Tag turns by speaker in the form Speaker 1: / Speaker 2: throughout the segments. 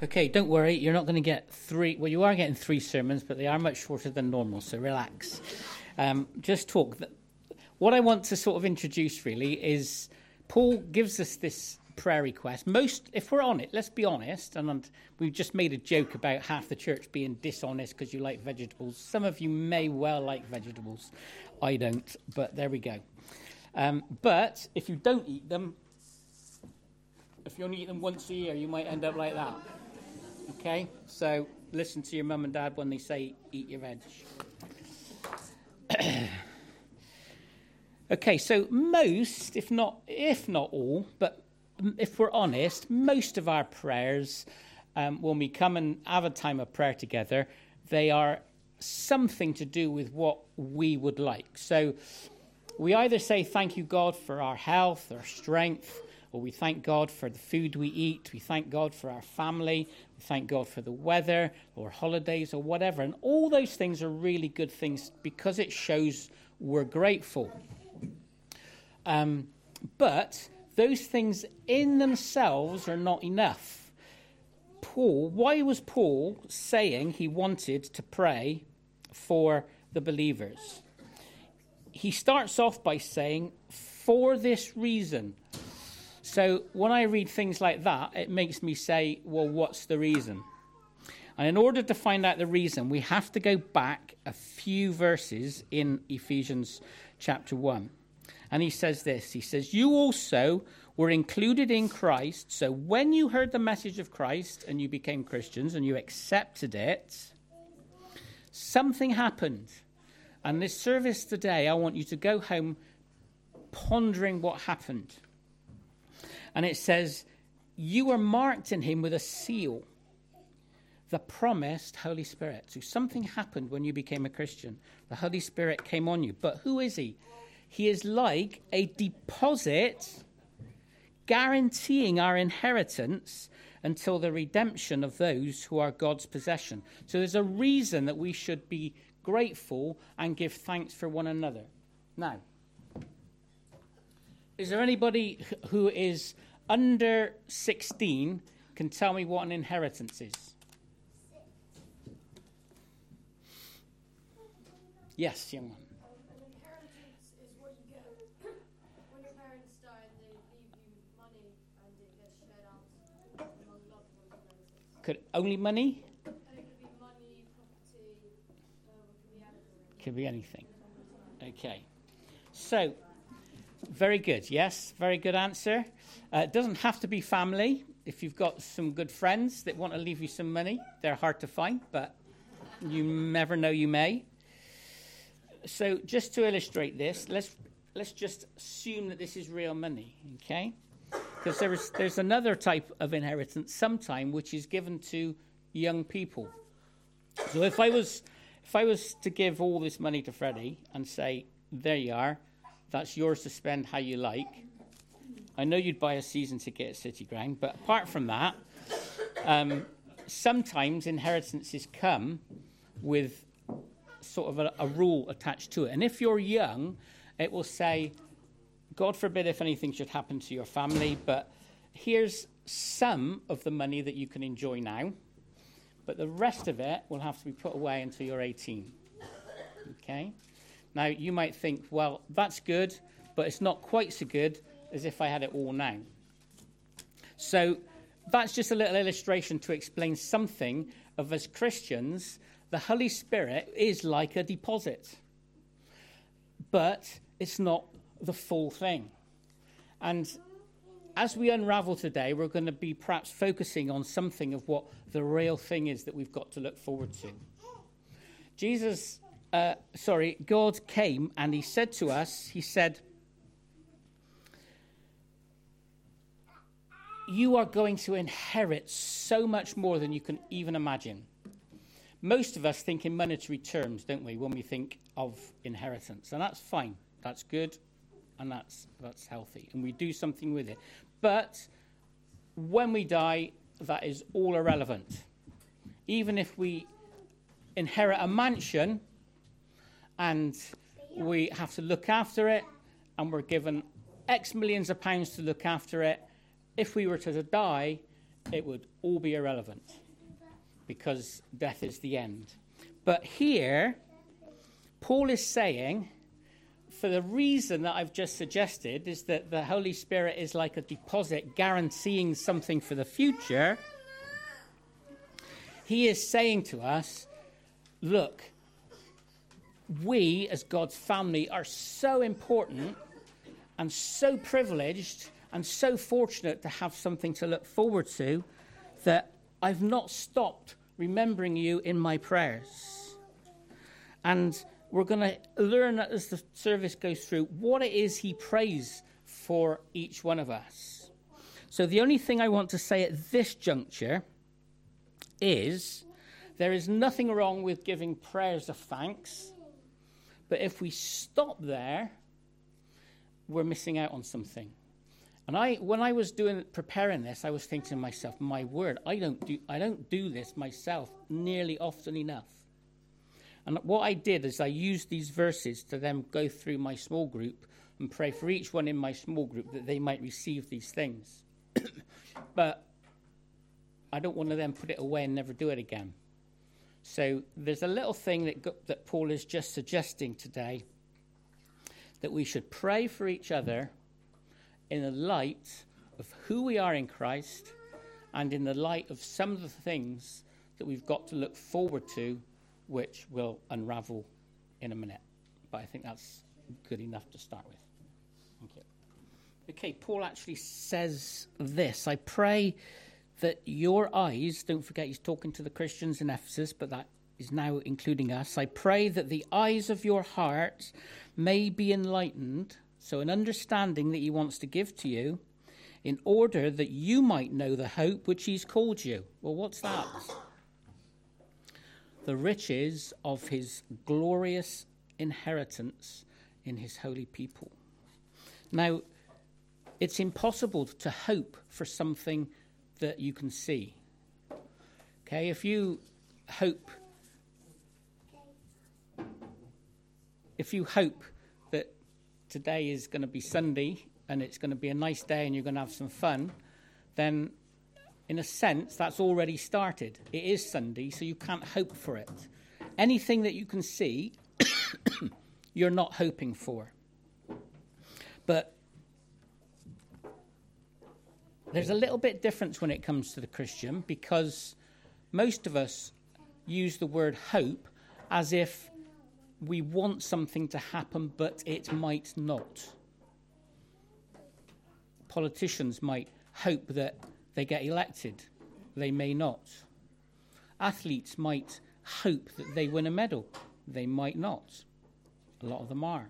Speaker 1: Okay, don't worry. You're not going to get three. Well, you are getting three sermons, but they are much shorter than normal, so relax. Just talk. What I want to sort of introduce really is Paul gives us this prayer request. If we're on it, let's be honest, and we've just made a joke about half the church being dishonest because you like vegetables. Some of you may well like vegetables. I don't, but there we go. But if you don't eat them, if you only eat them once a year, you might end up like that. Okay? So listen to your mum and dad when they say eat your veg. Okay, so most, if not all, but if we're honest, most of our prayers, when we come and have a time of prayer together, they are something to do with what we would like. So we either say thank you, God, for our health, our strength, or we thank God for the food we eat. We thank God for our family. We thank God for the weather or holidays or whatever. And all those things are really good things because it shows we're grateful. But those things in themselves are not enough. Why was Paul saying he wanted to pray for the believers? He starts off by saying, for this reason. So when I read things like that, it makes me say, well, what's the reason? And in order to find out the reason, we have to go back a few verses in Ephesians chapter 1. And he says this, he says, you also were included in Christ. So when you heard the message of Christ and you became Christians and you accepted it, something happened. And this service today, I want you to go home pondering what happened. And it says, you were marked in him with a seal, the promised Holy Spirit. So something happened when you became a Christian. The Holy Spirit came on you. But who is he? He is like a deposit guaranteeing our inheritance until the redemption of those who are God's possession. So there's a reason that we should be grateful and give thanks for one another. Now, is there anybody who is under 16 can tell me what an inheritance is? Yes, young one.
Speaker 2: An inheritance is what you get when your parents die and they leave you money and it gets shared out among loved ones and relatives.
Speaker 1: Could only money?
Speaker 2: And it could be money, property, it
Speaker 1: Could
Speaker 2: could be anything.
Speaker 1: be anything. Okay. So, very good. Yes, very good answer. It doesn't have to be family. If you've got some good friends that want to leave you some money, they're hard to find, but you never know, you may. So just to illustrate this, let's just assume that this is real money, okay? Because there's another type of inheritance sometime which is given to young people. So if I was to give all this money to Freddie and say, there you are, that's yours to spend how you like, I know you'd buy a season ticket at City Ground, but apart from that, sometimes inheritances come with sort of a rule attached to it. And if you're young, it will say, God forbid if anything should happen to your family, but here's some of the money that you can enjoy now, but the rest of it will have to be put away until you're 18. Okay? Now, you might think, well, that's good, but it's not quite so good as if I had it all now. So that's just a little illustration to explain something of, as Christians, the Holy Spirit is like a deposit, but it's not the full thing. And as we unravel today, we're going to be perhaps focusing on something of what the real thing is that we've got to look forward to. God came and he said to us, he said, you are going to inherit so much more than you can even imagine. Most of us think in monetary terms, don't we, when we think of inheritance. And that's fine. That's good. And that's healthy. And we do something with it. But when we die, that is all irrelevant. Even if we inherit a mansion and we have to look after it and we're given X millions of pounds to look after it, if we were to die, it would all be irrelevant because death is the end. But here, Paul is saying, for the reason that I've just suggested, is that the Holy Spirit is like a deposit guaranteeing something for the future. He is saying to us, look, we as God's family are so important and so privileged and so fortunate to have something to look forward to that I've not stopped remembering you in my prayers. And we're going to learn as the service goes through what it is he prays for each one of us. So the only thing I want to say at this juncture is there is nothing wrong with giving prayers of thanks, but if we stop there, we're missing out on something. And when I was preparing this, I was thinking to myself, my word, I don't do this myself nearly often enough. And what I did is I used these verses to then go through my small group and pray for each one in my small group that they might receive these things. But I don't want to then put it away and never do it again. So there's a little thing that Paul is just suggesting today, that we should pray for each other in the light of who we are in Christ and in the light of some of the things that we've got to look forward to, which will unravel in a minute. But I think that's good enough to start with. Thank you. Okay, Paul actually says this: I pray that your eyes, don't forget he's talking to the Christians in Ephesus, but that is now including us. I pray that the eyes of your heart may be enlightened, so an understanding that he wants to give to you, in order that you might know the hope which he's called you. Well, what's that? The riches of his glorious inheritance in his holy people. Now, it's impossible to hope for something that you can see. Okay, if you hope that today is going to be Sunday and it's going to be a nice day and you're going to have some fun, then in a sense that's already started. It is Sunday, so you can't hope for it. Anything that you can see, you're not hoping for. But there's a little bit difference when it comes to the Christian, because most of us use the word hope as if we want something to happen, but it might not. Politicians might hope that they get elected. They may not. Athletes might hope that they win a medal. They might not. A lot of them are.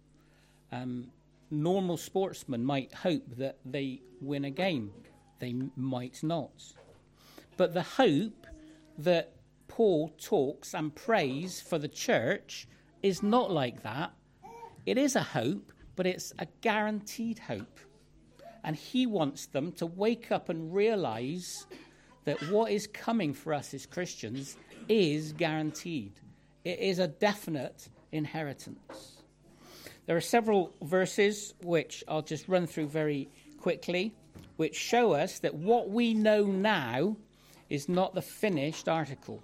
Speaker 1: Normal sportsmen might hope that they win a game. They might not. But the hope that Paul talks and prays for the church is not like that. It is a hope, but it's a guaranteed hope. And he wants them to wake up and realize that what is coming for us as Christians is guaranteed. It is a definite inheritance. There are several verses which I'll just run through very quickly, which show us that what we know now is not the finished article.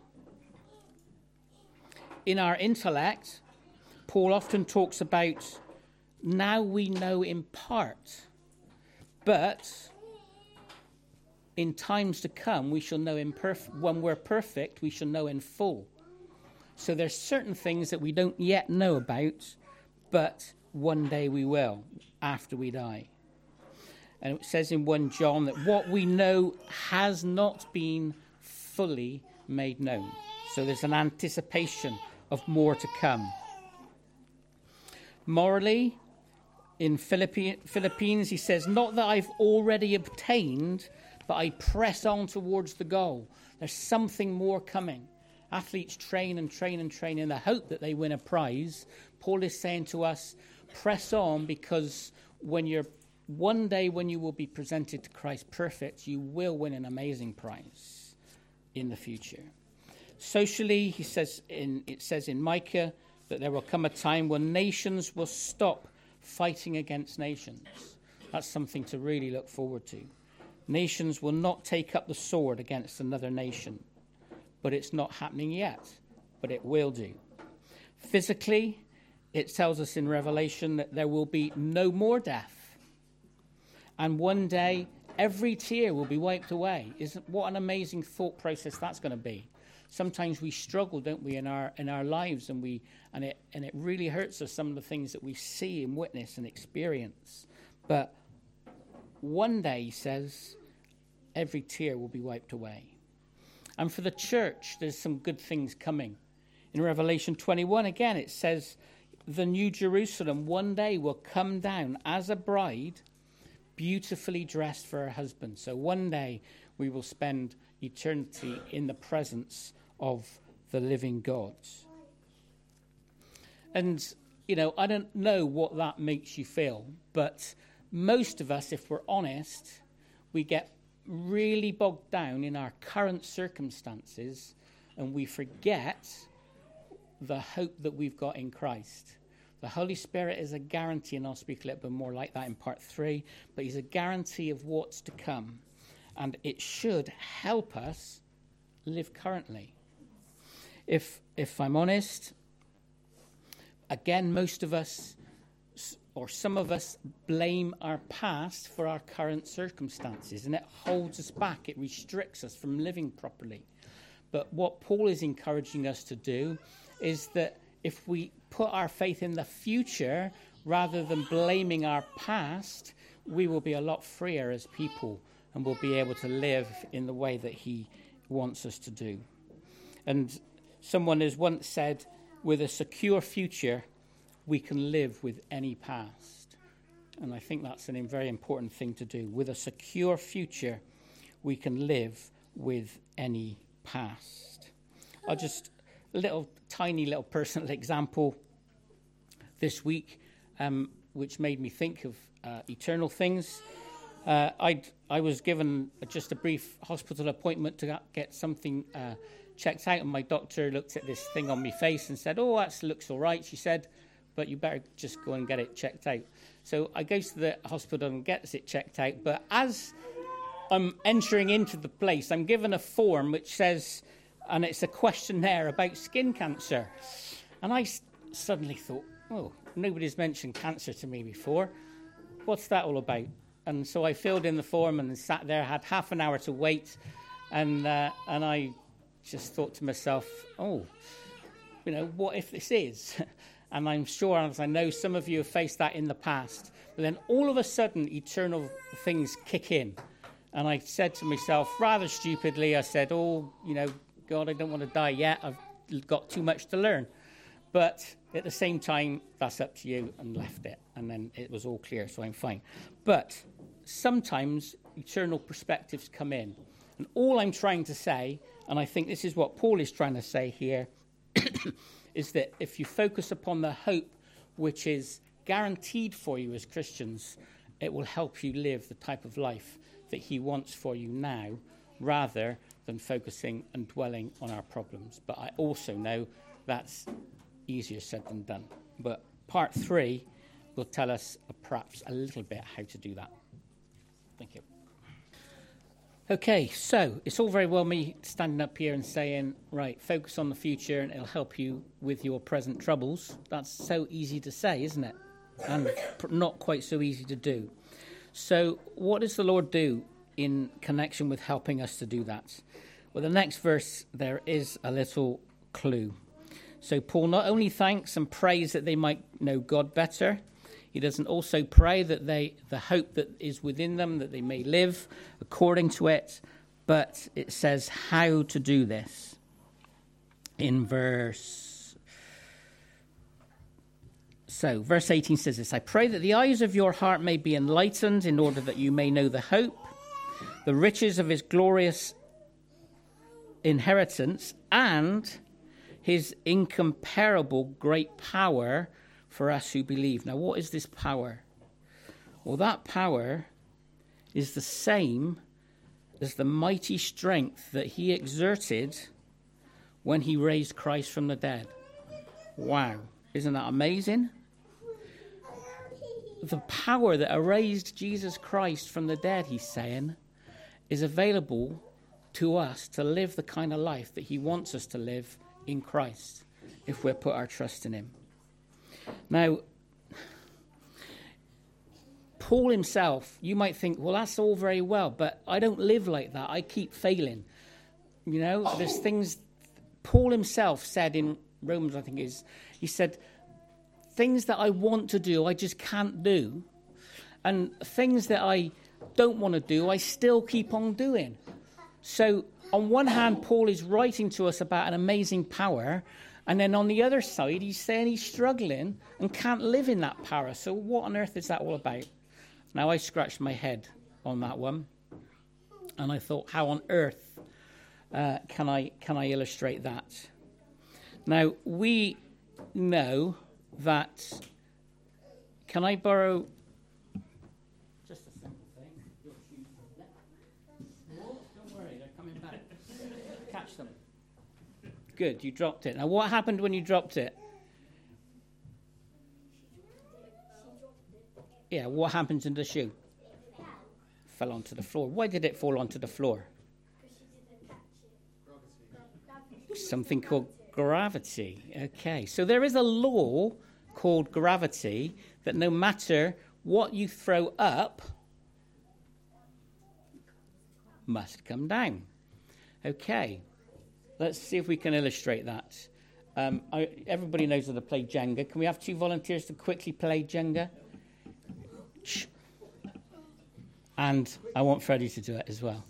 Speaker 1: In our intellect, Paul often talks about now we know in part, but in times to come we shall know when we're perfect, we shall know in full. So there's certain things that we don't yet know about, but one day we will, after we die. And it says in 1 John that what we know has not been fully made known. So there's an anticipation of more to come. Morally, in Philippians, he says, not that I've already obtained, but I press on towards the goal. There's something more coming. Athletes train and train and train in the hope that they win a prize. Paul is saying to us, press on, because one day when you will be presented to Christ perfect, you will win an amazing prize in the future. Socially, it says in Micah that there will come a time when nations will stop fighting against nations. That's something to really look forward to. Nations will not take up the sword against another nation. But it's not happening yet, but it will do. Physically, it tells us in Revelation that there will be no more death. And one day, every tear will be wiped away. What an amazing thought process that's going to be. Sometimes we struggle, don't we, in our lives, and it really hurts us, some of the things that we see and witness and experience. But one day, he says, every tear will be wiped away. And for the church, there's some good things coming. In Revelation 21, again, it says, the New Jerusalem one day will come down as a bride, beautifully dressed for her husband. So one day we will spend eternity in the presence of the living God. And, I don't know what that makes you feel, but most of us, if we're honest, we get really bogged down in our current circumstances and we forget the hope that we've got in Christ. The Holy Spirit is a guarantee, and I'll speak a little bit more like that in part 3, but he's a guarantee of what's to come, and it should help us live currently. If I'm honest, again, most of us, or some of us, blame our past for our current circumstances, and it holds us back. It restricts us from living properly. But what Paul is encouraging us to do is that if we put our faith in the future rather than blaming our past, we will be a lot freer as people and will be able to live in the way that he wants us to do. And someone has once said, with a secure future, we can live with any past. And I think that's a very important thing to do. With a secure future, we can live with any past. I'll just, tiny little personal example this week, which made me think of eternal things. I was given just a brief hospital appointment to get something checked out, and my doctor looked at this thing on my face and said, "Oh, that looks all right," she said, "but you better just go and get it checked out." So I go to the hospital and gets it checked out, but as I'm entering into the place, I'm given a form which says, and it's a questionnaire about skin cancer. And I suddenly thought, oh, nobody's mentioned cancer to me before. What's that all about? And so I filled in the form and sat there, had half an hour to wait, and I just thought to myself, what if this is? And I'm sure, as I know, some of you have faced that in the past. But then all of a sudden, eternal things kick in. And I said to myself, rather stupidly, I said, God, I don't want to die yet. I've got too much to learn. But at the same time, that's up to you, and left it. And then it was all clear, so I'm fine. But sometimes eternal perspectives come in. And all I'm trying to say, and I think this is what Paul is trying to say here, is that if you focus upon the hope which is guaranteed for you as Christians, it will help you live the type of life that he wants for you now, rather than focusing and dwelling on our problems. But I also know that's easier said than done. But part 3 will tell us perhaps a little bit how to do that. Thank you. Okay, so it's all very well me standing up here and saying, right, focus on the future and it'll help you with your present troubles. That's so easy to say, isn't it? And not quite so easy to do. So what does the Lord do in connection with helping us to do that? Well, the next verse, there is a little clue. So Paul not only thanks and prays that they might know God better, he doesn't also pray that the hope that is within them, that they may live according to it, but it says how to do this. In verse 18 says this, I pray that the eyes of your heart may be enlightened in order that you may know the hope, the riches of his glorious inheritance, and his incomparable great power for us who believe. Now, what is this power? Well, that power is the same as the mighty strength that he exerted when he raised Christ from the dead. Wow. Isn't that amazing? The power that raised Jesus Christ from the dead, he's saying, is available to us to live the kind of life that he wants us to live in Christ if we put our trust in him. Now, Paul himself, you might think, well, that's all very well, but I don't live like that. I keep failing. You know, there's things Paul himself said in Romans, I think he said, things that I want to do, I just can't do. And things that I don't want to do, I still keep on doing. So on one hand, Paul is writing to us about an amazing power. And then on the other side, he's saying he's struggling and can't live in that power. So what on earth is that all about? Now, I scratched my head on that one. And I thought, how on earth can I illustrate that? Now, we know that... Can I borrow... Just a simple thing. Your shoes are there. Oh, don't worry, they're coming back. Catch them. Good, you dropped it. Now, what happened when you dropped it? Yeah, what happened to the shoe? Fell onto the floor. Why did it fall onto the floor? Something called gravity. Okay, so there is a law called gravity that no matter what you throw up must come down. Okay, let's see if we can illustrate that. Everybody knows how to play Jenga. Can we have 2 volunteers to quickly play Jenga? And I want Freddie to do it as well.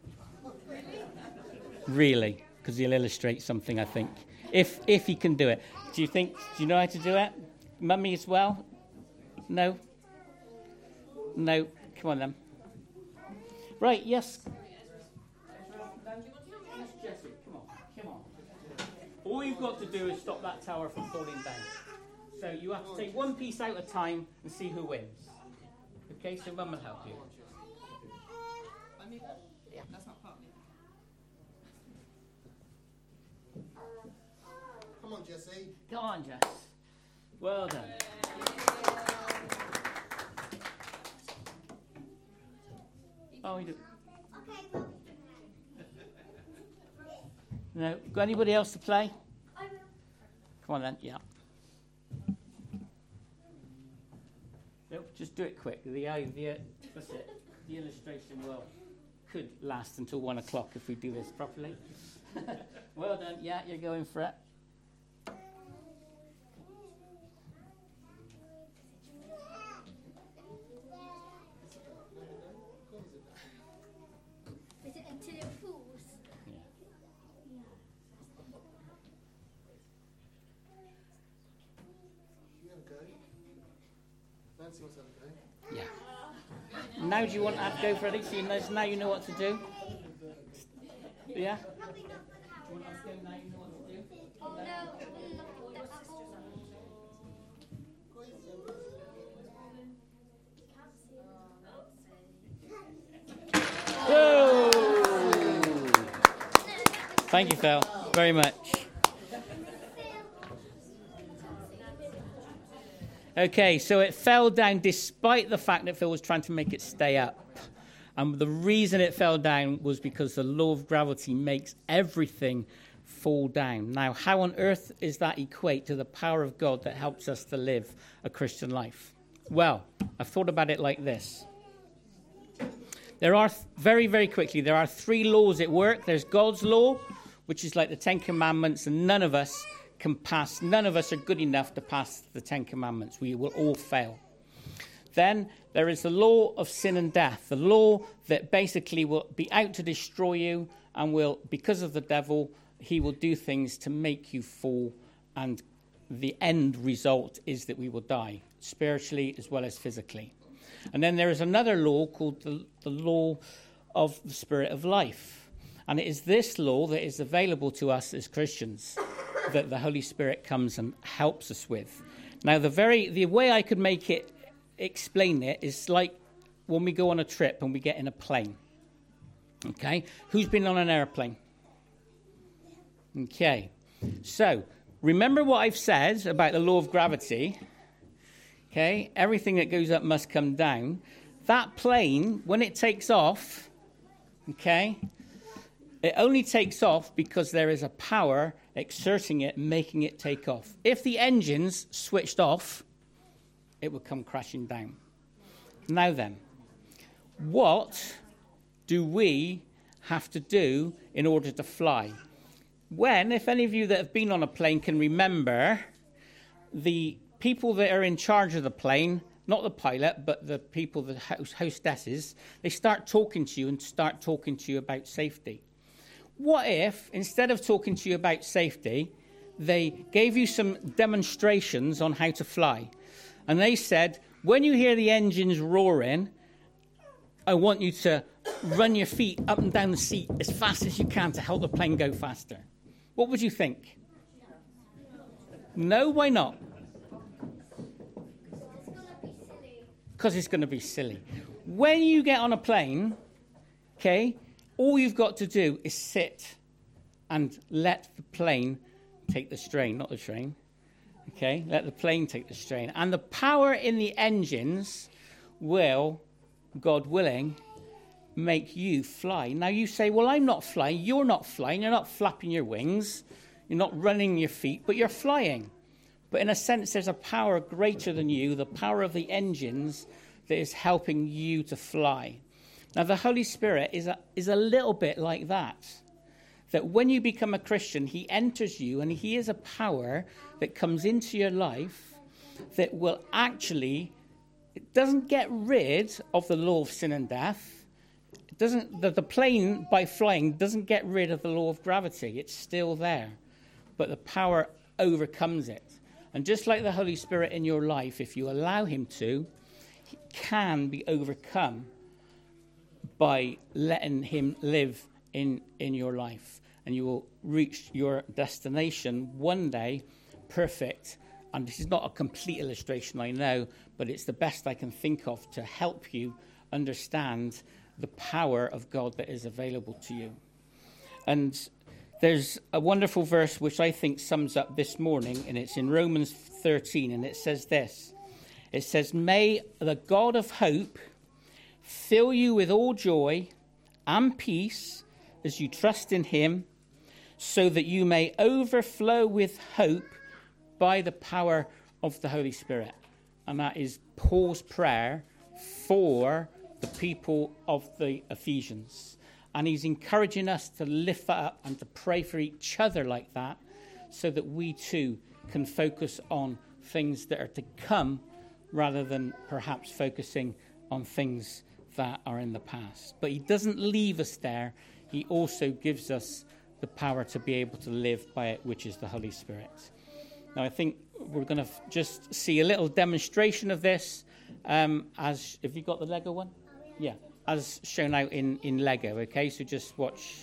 Speaker 1: Really, because he'll illustrate something, I think. If he can do it. Do you know how to do it? Mummy as well? No? No. Come on then. Right, yes. Jesse, come on. All you've got to do is stop that tower from falling down. So you have to take one piece out at a time and see who wins. Okay, so Mum will help you.
Speaker 3: Yeah, that's not part of me.
Speaker 4: Come on, Jesse.
Speaker 1: Go on, Jess. Well done. Oh, you do. No, got anybody else to play? Come on then, yeah. Nope, just do it quick. That's it. The illustration could last until 1 o'clock if we do this properly. Well done. Yeah, you're going for it.
Speaker 2: Is it until it falls?
Speaker 1: Yeah.
Speaker 4: You have a go. Nancy wants to have a go.
Speaker 1: Yeah. Now do you want to have to go, Freddie? So now you know what to do? Yeah? Do you want to have to go now you know what to do?
Speaker 2: Oh, no.
Speaker 1: Whoa! Thank you, Phil, very much. Okay, so it fell down despite the fact that Phil was trying to make it stay up. And the reason it fell down was because the law of gravity makes everything fall down. Now, how on earth is that equate to the power of God that helps us to live a Christian life? Well, I've thought about it like this. There are, very, very quickly, there are 3 laws at work. There's God's law, which is like the 10 Commandments, and none of us are good enough to pass the 10 Commandments. We will all fail. Then there is the law of sin and death, the law that basically will be out to destroy you and will, because of the devil, he will do things to make you fall, and the end result is that we will die, spiritually as well as physically. And then there is another law called the law of the Spirit of life. And it is this law that is available to us as Christians that the Holy Spirit comes and helps us with. Now, the way I could explain it is like when we go on a trip and we get in a plane. Okay? Who's been on an airplane? Okay. So, remember what I've said about the law of gravity. Okay? Everything that goes up must come down. That plane, when it takes off, Okay? It only takes off because there is a power exerting it, making it take off. If the engine's switched off, it would come crashing down. Now then, what do we have to do in order to fly? When, if any of you that have been on a plane can remember, the people that are in charge of the plane, not the pilot, but the people, the hostesses, they start talking to you and start talking to you about safety. What if, instead of talking to you about safety, they gave you some demonstrations on how to fly? And they said, when you hear the engines roaring, I want you to run your feet up and down the seat as fast as you can to help the plane go faster. What would you think? No, why not? Because it's going to be silly. When you get on a plane, okay, all you've got to do is sit and let the plane take the strain, not the train. Okay, let the plane take the strain. And the power in the engines will, God willing, make you fly. Now you say, well, I'm not flying. You're not flying. You're not flapping your wings. You're not running your feet, but you're flying. But in a sense, there's a power greater than you, the power of the engines that is helping you to fly. Now, the Holy Spirit is a little bit like that. That when you become a Christian, he enters you and he is a power that comes into your life that will actually, it doesn't get rid of the law of sin and death. It doesn't, the plane, by flying, doesn't get rid of the law of gravity. It's still there. But the power overcomes it. And just like the Holy Spirit in your life, if you allow him to, he can be overcome by letting him live in your life. And you will reach your destination one day perfect. And this is not a complete illustration, I know, but it's the best I can think of to help you understand the power of God that is available to you. And there's a wonderful verse which I think sums up this morning, and it's in Romans 13, and it says this. It says, may the God of hope fill you with all joy and peace as you trust in him, so that you may overflow with hope by the power of the Holy Spirit. And that is Paul's prayer for the people of the Ephesians. And he's encouraging us to lift that up and to pray for each other like that, so that we too can focus on things that are to come rather than perhaps focusing on things that are in the past. But he doesn't leave us there. He also gives us the power to be able to live by it, which is the Holy Spirit. Now, I think we're going to just see a little demonstration of this. Have you got the Lego one? Yeah, as shown out in Lego, okay? So just watch